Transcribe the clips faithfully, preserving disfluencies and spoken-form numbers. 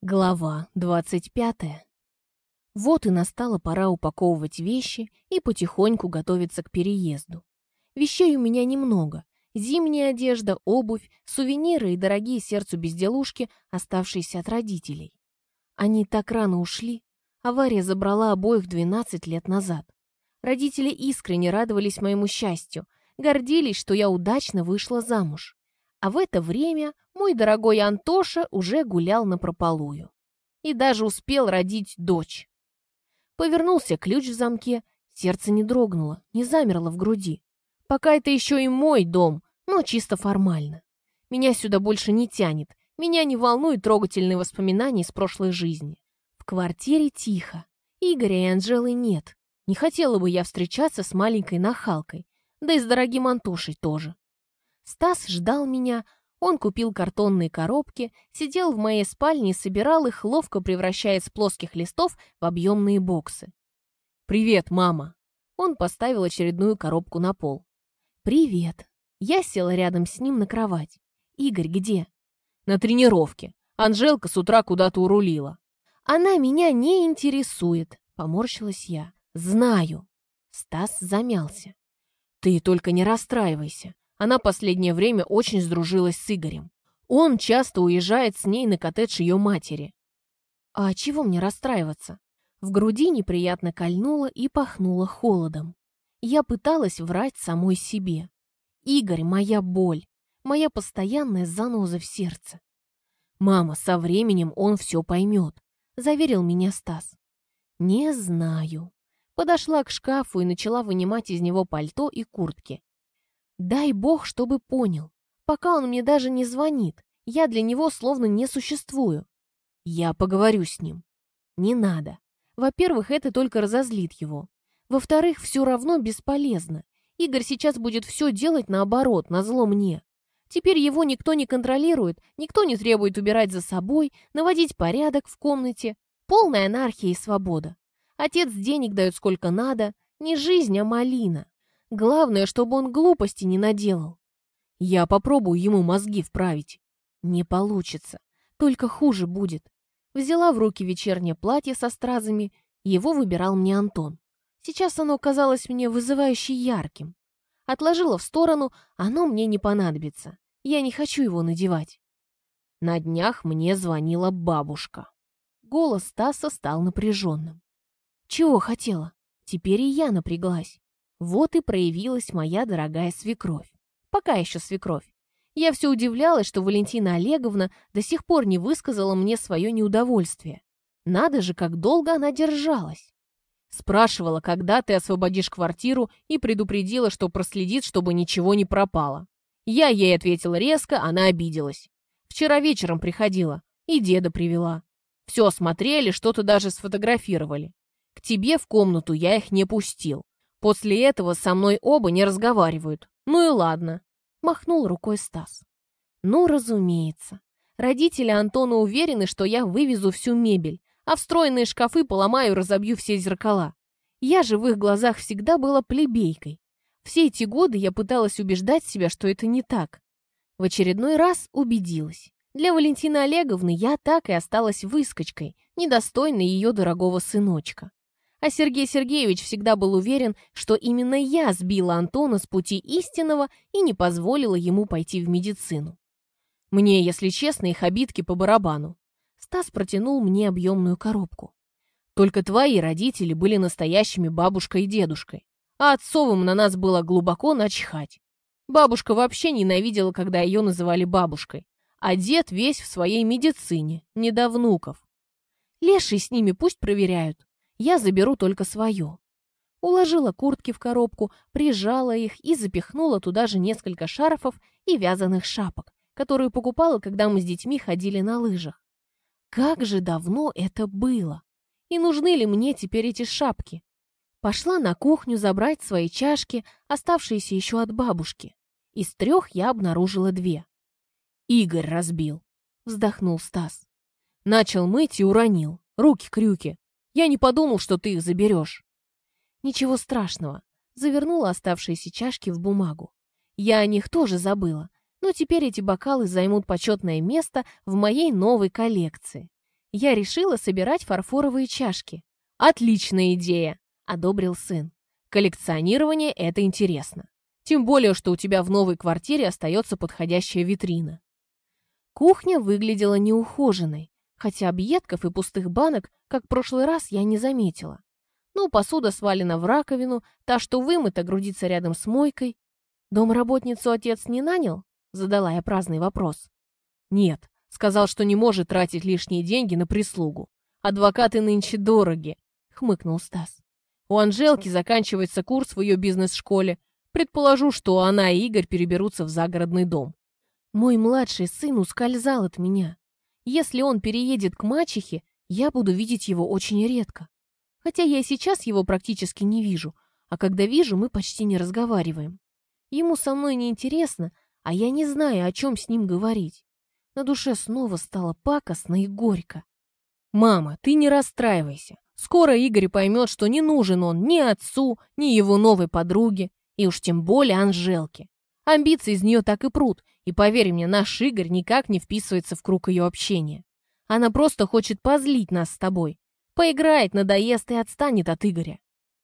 Глава двадцать пятая. Вот и настала пора упаковывать вещи и потихоньку готовиться к переезду. Вещей у меня немного. Зимняя одежда, обувь, сувениры и дорогие сердцу безделушки, оставшиеся от родителей. Они так рано ушли. Авария забрала обоих двенадцать лет назад. Родители искренне радовались моему счастью, гордились, что я удачно вышла замуж. А в это время мой дорогой Антоша уже гулял напропалую. И даже успел родить дочь. Повернулся ключ в замке, сердце не дрогнуло, не замерло в груди. Пока это еще и мой дом, но чисто формально. Меня сюда больше не тянет, меня не волнуют трогательные воспоминания из прошлой жизни. В квартире тихо, Игоря и Анжелы нет. Не хотела бы я встречаться с маленькой нахалкой, да и с дорогим Антошей тоже. Стас ждал меня, он купил картонные коробки, сидел в моей спальне и собирал их, ловко превращая из плоских листов в объемные боксы. «Привет, мама!» Он поставил очередную коробку на пол. «Привет!» Я села рядом с ним на кровать. «Игорь где?» «На тренировке. Анжелка с утра куда-то урулила». «Она меня не интересует», — поморщилась я. «Знаю». Стас замялся. «Ты только не расстраивайся. Она последнее время очень сдружилась с Игорем. Он часто уезжает с ней на коттедж ее матери». «А чего мне расстраиваться?» В груди неприятно кольнуло и пахнуло холодом. Я пыталась врать самой себе. Игорь — моя боль, моя постоянная заноза в сердце. «Мама, со временем он все поймет», — заверил меня Стас. «Не знаю». Подошла к шкафу и начала вынимать из него пальто и куртки. Дай бог, чтобы понял. Пока он мне даже не звонит, я для него словно не существую. Я поговорю с ним. Не надо. Во-первых, это только разозлит его. Во-вторых, все равно бесполезно. Игорь сейчас будет все делать наоборот, назло мне. Теперь его никто не контролирует, никто не требует убирать за собой, наводить порядок в комнате. Полная анархия и свобода. Отец денег дает сколько надо. Не жизнь, а малина. Главное, чтобы он глупости не наделал. Я попробую ему мозги вправить. Не получится. Только хуже будет. Взяла в руки вечернее платье со стразами. Его выбирал мне Антон. Сейчас оно казалось мне вызывающе ярким. Отложила в сторону, оно мне не понадобится. Я не хочу его надевать. На днях мне звонила бабушка. Голос Стаса стал напряженным. Чего хотела? Теперь и я напряглась. Вот и проявилась моя дорогая свекровь. Пока еще свекровь. Я все удивлялась, что Валентина Олеговна до сих пор не высказала мне свое неудовольствие. Надо же, как долго она держалась. Спрашивала, когда ты освободишь квартиру, и предупредила, что проследит, чтобы ничего не пропало. Я ей ответила резко, она обиделась. Вчера вечером приходила, и деда привела. Все осмотрели, что-то даже сфотографировали. К тебе в комнату я их не пустил. После этого со мной оба не разговаривают. Ну и ладно. Махнул рукой Стас. Ну, разумеется. Родители Антона уверены, что я вывезу всю мебель, а встроенные шкафы поломаю и разобью все зеркала. Я же в их глазах всегда была плебейкой. Все эти годы я пыталась убеждать себя, что это не так. В очередной раз убедилась. Для Валентины Олеговны я так и осталась выскочкой, недостойной ее дорогого сыночка. А Сергей Сергеевич всегда был уверен, что именно я сбила Антона с пути истинного и не позволила ему пойти в медицину. Мне, если честно, их обидки по барабану. Стас протянул мне объемную коробку. Только твои родители были настоящими бабушкой и дедушкой, а отцовым на нас было глубоко начхать. Бабушка вообще ненавидела, когда ее называли бабушкой, а дед весь в своей медицине, не до внуков. Леший с ними пусть проверяют. Я заберу только свое. Уложила куртки в коробку, прижала их и запихнула туда же несколько шарфов и вязаных шапок, которые покупала, когда мы с детьми ходили на лыжах. Как же давно это было! И нужны ли мне теперь эти шапки? Пошла на кухню забрать свои чашки, оставшиеся еще от бабушки. Из трех я обнаружила две. Игорь разбил, вздохнул Стас. Начал мыть и уронил. Руки-крюки. Я не подумал, что ты их заберешь. Ничего страшного. Завернула оставшиеся чашки в бумагу. Я о них тоже забыла, но теперь эти бокалы займут почетное место в моей новой коллекции. Я решила собирать фарфоровые чашки. Отличная идея, одобрил сын. Коллекционирование – это интересно. Тем более, что у тебя в новой квартире остается подходящая витрина. Кухня выглядела неухоженной, хотя объедков и пустых банок, как в прошлый раз, я не заметила. Ну, посуда свалена в раковину, та, что вымыта, грудится рядом с мойкой. Домработницу отец не нанял? Задала я праздный вопрос. Нет, сказал, что не может тратить лишние деньги на прислугу. Адвокаты нынче дороги, хмыкнул Стас. У Анжелки заканчивается курс в ее бизнес-школе. Предположу, что она и Игорь переберутся в загородный дом. Мой младший сын ускользал от меня. Если он переедет к мачехе, я буду видеть его очень редко. Хотя я и сейчас его практически не вижу, а когда вижу, мы почти не разговариваем. Ему со мной неинтересно, а я не знаю, о чем с ним говорить. На душе снова стало пакостно и горько. «Мама, ты не расстраивайся. Скоро Игорь поймет, что не нужен он ни отцу, ни его новой подруге, и уж тем более Анжелке. Амбиции из нее так и прут, и, поверь мне, наш Игорь никак не вписывается в круг ее общения. Она просто хочет позлить нас с тобой. Поиграет, надоест и отстанет от Игоря».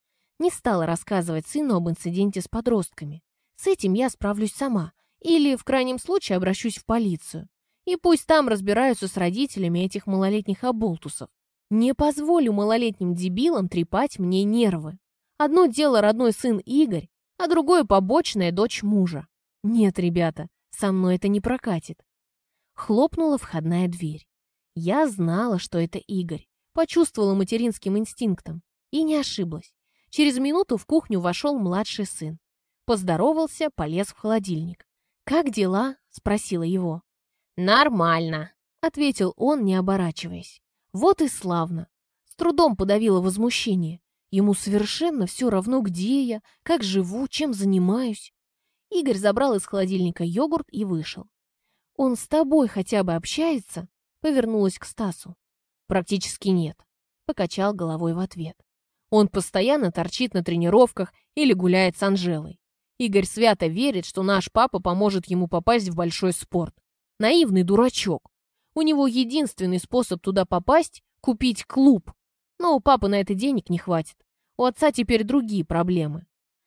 Не стала рассказывать сыну об инциденте с подростками. С этим я справлюсь сама, или, в крайнем случае, обращусь в полицию. И пусть там разбираются с родителями этих малолетних оболтусов. Не позволю малолетним дебилам трепать мне нервы. Одно дело родной сын Игорь, а другое побочная дочь мужа. Нет, ребята, со мной это не прокатит. Хлопнула входная дверь. Я знала, что это Игорь. Почувствовала материнским инстинктом. И не ошиблась. Через минуту в кухню вошел младший сын. Поздоровался, полез в холодильник. «Как дела?» – спросила его. «Нормально», – ответил он, не оборачиваясь. Вот и славно. С трудом подавила возмущение. Ему совершенно все равно, где я, как живу, чем занимаюсь. Игорь забрал из холодильника йогурт и вышел. «Он с тобой хотя бы общается?» – повернулась к Стасу. «Практически нет», – покачал головой в ответ. «Он постоянно торчит на тренировках или гуляет с Анжелой. Игорь свято верит, что наш папа поможет ему попасть в большой спорт. Наивный дурачок. У него единственный способ туда попасть – купить клуб. Но у папы на это денег не хватит. У отца теперь другие проблемы».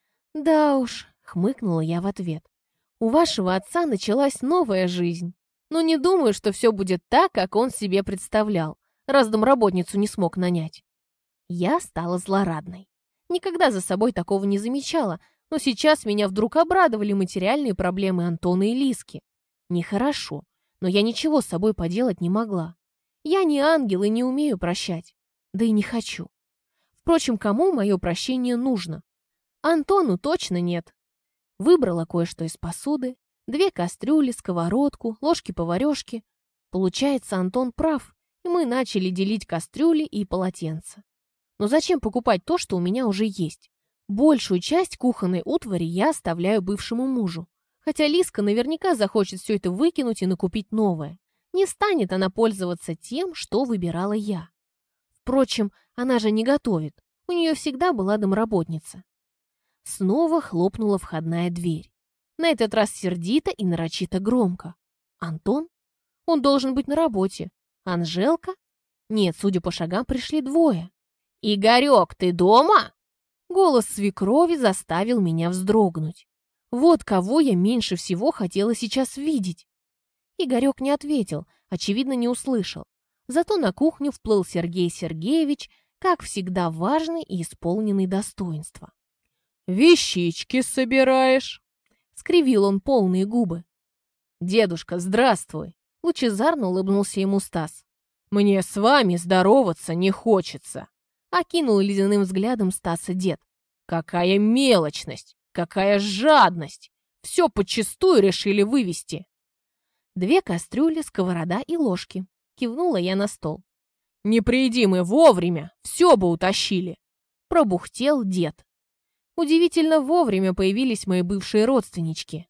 «Да уж», – хмыкнула я в ответ. «У вашего отца началась новая жизнь. Но не думаю, что все будет так, как он себе представлял, раз домработницу не смог нанять». Я стала злорадной. Никогда за собой такого не замечала, но сейчас меня вдруг обрадовали материальные проблемы Антона и Лиски. Нехорошо, но я ничего с собой поделать не могла. Я не ангел и не умею прощать. Да и не хочу. Впрочем, кому мое прощение нужно? Антону точно нет. Выбрала кое-что из посуды. Две кастрюли, сковородку, ложки-поварешки. Получается, Антон прав, и мы начали делить кастрюли и полотенца. Но зачем покупать то, что у меня уже есть? Большую часть кухонной утвари я оставляю бывшему мужу. Хотя Лиска наверняка захочет все это выкинуть и накупить новое. Не станет она пользоваться тем, что выбирала я. Впрочем, она же не готовит. У нее всегда была домработница. Снова хлопнула входная дверь. На этот раз сердито и нарочито громко. Антон? Он должен быть на работе. Анжелка? Нет, судя по шагам, пришли двое. «Игорек, ты дома?» Голос свекрови заставил меня вздрогнуть. Вот кого я меньше всего хотела сейчас видеть. Игорек не ответил, очевидно, не услышал. Зато на кухню вплыл Сергей Сергеевич, как всегда важный и исполненный достоинства. «Вещички собираешь?» — скривил он полные губы. «Дедушка, здравствуй!» — лучезарно улыбнулся ему Стас. «Мне с вами здороваться не хочется!» — окинул ледяным взглядом Стаса дед. «Какая мелочность! Какая жадность! Все подчистую решили вывести!» «Две кастрюли, сковорода и ложки», — кивнула я на стол. «Не приди мы вовремя, все бы утащили!» — пробухтел дед. Удивительно вовремя появились мои бывшие родственнички.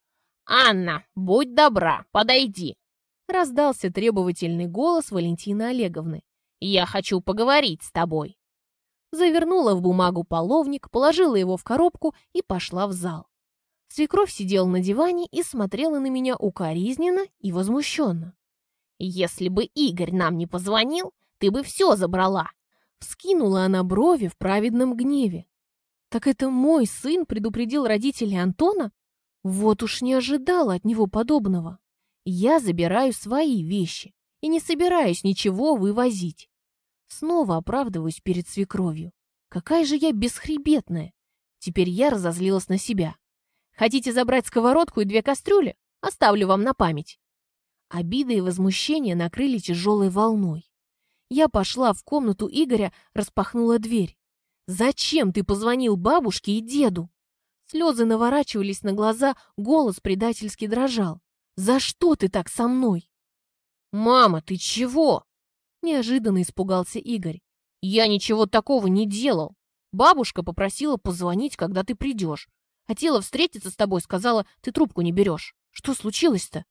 «Анна, будь добра, подойди!» — раздался требовательный голос Валентины Олеговны. «Я хочу поговорить с тобой!» Завернула в бумагу половник, положила его в коробку и пошла в зал. Свекровь сидела на диване и смотрела на меня укоризненно и возмущенно. Если бы Игорь нам не позвонил, ты бы все забрала. Вскинула она брови в праведном гневе. Так это мой сын предупредил родителей Антона? Вот уж не ожидала от него подобного. Я забираю свои вещи и не собираюсь ничего вывозить. Снова оправдываюсь перед свекровью. Какая же я бесхребетная. Теперь я разозлилась на себя. Хотите забрать сковородку и две кастрюли? Оставлю вам на память. Обида и возмущение накрыли тяжелой волной. Я пошла в комнату Игоря, распахнула дверь. «Зачем ты позвонил бабушке и деду?» Слезы наворачивались на глаза, голос предательски дрожал. «За что ты так со мной?» «Мама, ты чего?» Неожиданно испугался Игорь. «Я ничего такого не делал. Бабушка попросила позвонить, когда ты придешь. Хотела встретиться с тобой, сказала, ты трубку не берешь. Что случилось-то?»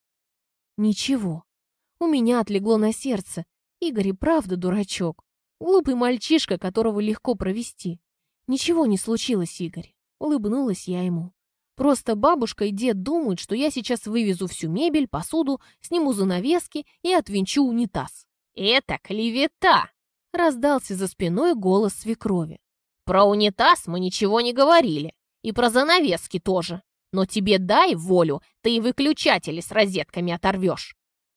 «Ничего. У меня отлегло на сердце. Игорь и правда дурачок. Глупый мальчишка, которого легко провести. Ничего не случилось, Игорь». Улыбнулась я ему. «Просто бабушка и дед думают, что я сейчас вывезу всю мебель, посуду, сниму занавески и отвинчу унитаз». «Это клевета!» — раздался за спиной голос свекрови. «Про унитаз мы ничего не говорили. И про занавески тоже. Но тебе дай волю, ты и выключатели с розетками оторвешь».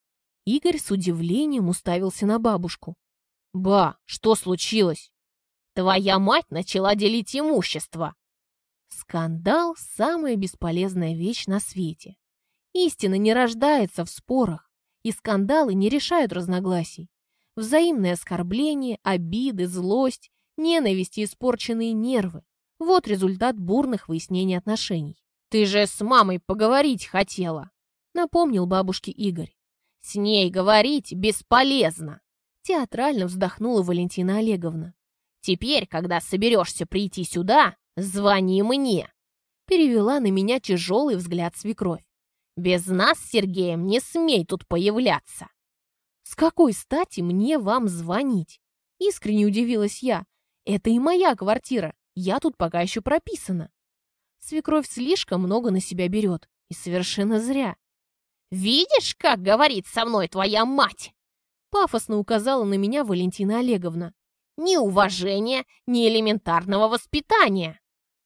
Игорь с удивлением уставился на бабушку. «Ба, что случилось?» «Твоя мать начала делить имущество». Скандал – самая бесполезная вещь на свете. Истина не рождается в спорах, и скандалы не решают разногласий. Взаимные оскорбления, обиды, злость, ненависть и испорченные нервы – вот результат бурных выяснений отношений. «Ты же с мамой поговорить хотела», – напомнил бабушке Игорь. «С ней говорить бесполезно», – театрально вздохнула Валентина Олеговна. «Теперь, когда соберешься прийти сюда, звони мне», – перевела на меня тяжелый взгляд свекровь. «Без нас с Сергеем не смей тут появляться». «С какой стати мне вам звонить?» – искренне удивилась я. «Это и моя квартира, я тут пока еще прописана». Свекровь слишком много на себя берет, и совершенно зря. «Видишь, как говорит со мной твоя мать?» Пафосно указала на меня Валентина Олеговна. «Ни уважения, ни элементарного воспитания».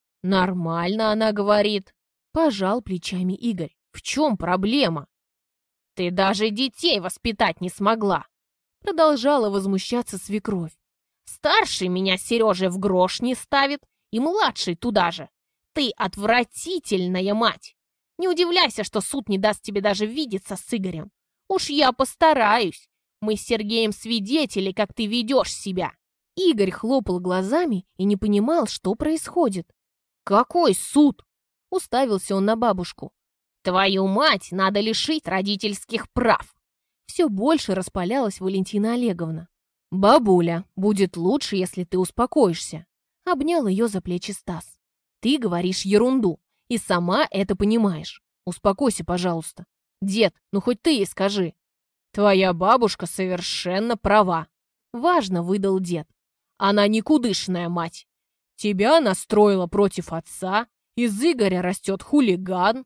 «Нормально она говорит», – пожал плечами Игорь. «В чем проблема?» «Ты даже детей воспитать не смогла», – продолжала возмущаться свекровь. «Старший меня Сережа в грош не ставит, и младший туда же. Ты отвратительная мать. Не удивляйся, что суд не даст тебе даже видеться с Игорем. Уж я постараюсь. Мы с Сергеем свидетели, как ты ведешь себя». Игорь хлопал глазами и не понимал, что происходит. «Какой суд?» – уставился он на бабушку. «Твою мать надо лишить родительских прав!» Все больше распалялась Валентина Олеговна. «Бабуля, будет лучше, если ты успокоишься», – обнял ее за плечи Стас. «Ты говоришь ерунду, и сама это понимаешь. Успокойся, пожалуйста. Дед, ну хоть ты ей скажи». «Твоя бабушка совершенно права», – важно выдал дед. «Она никудышная мать. Тебя настроила против отца, из Игоря растет хулиган».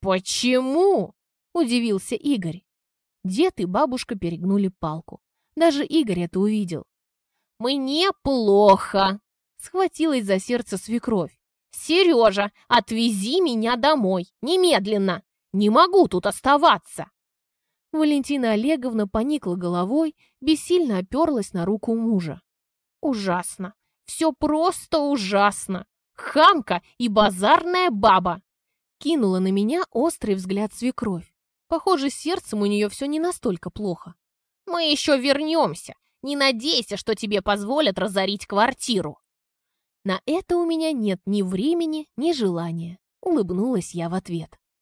«Почему?» – удивился Игорь. Дед и бабушка перегнули палку. Даже Игорь это увидел. «Мне плохо!» – схватилась за сердце свекровь. «Сережа, отвези меня домой, немедленно! Не могу тут оставаться!» Валентина Олеговна поникла головой, бессильно оперлась на руку мужа. «Ужасно! Все просто ужасно! Хамка и базарная баба!» Кинула на меня острый взгляд свекровь. Похоже, с сердцем у нее все не настолько плохо. «Мы еще вернемся. Не надейся, что тебе позволят разорить квартиру». «На это у меня нет ни времени, ни желания», — улыбнулась я в ответ.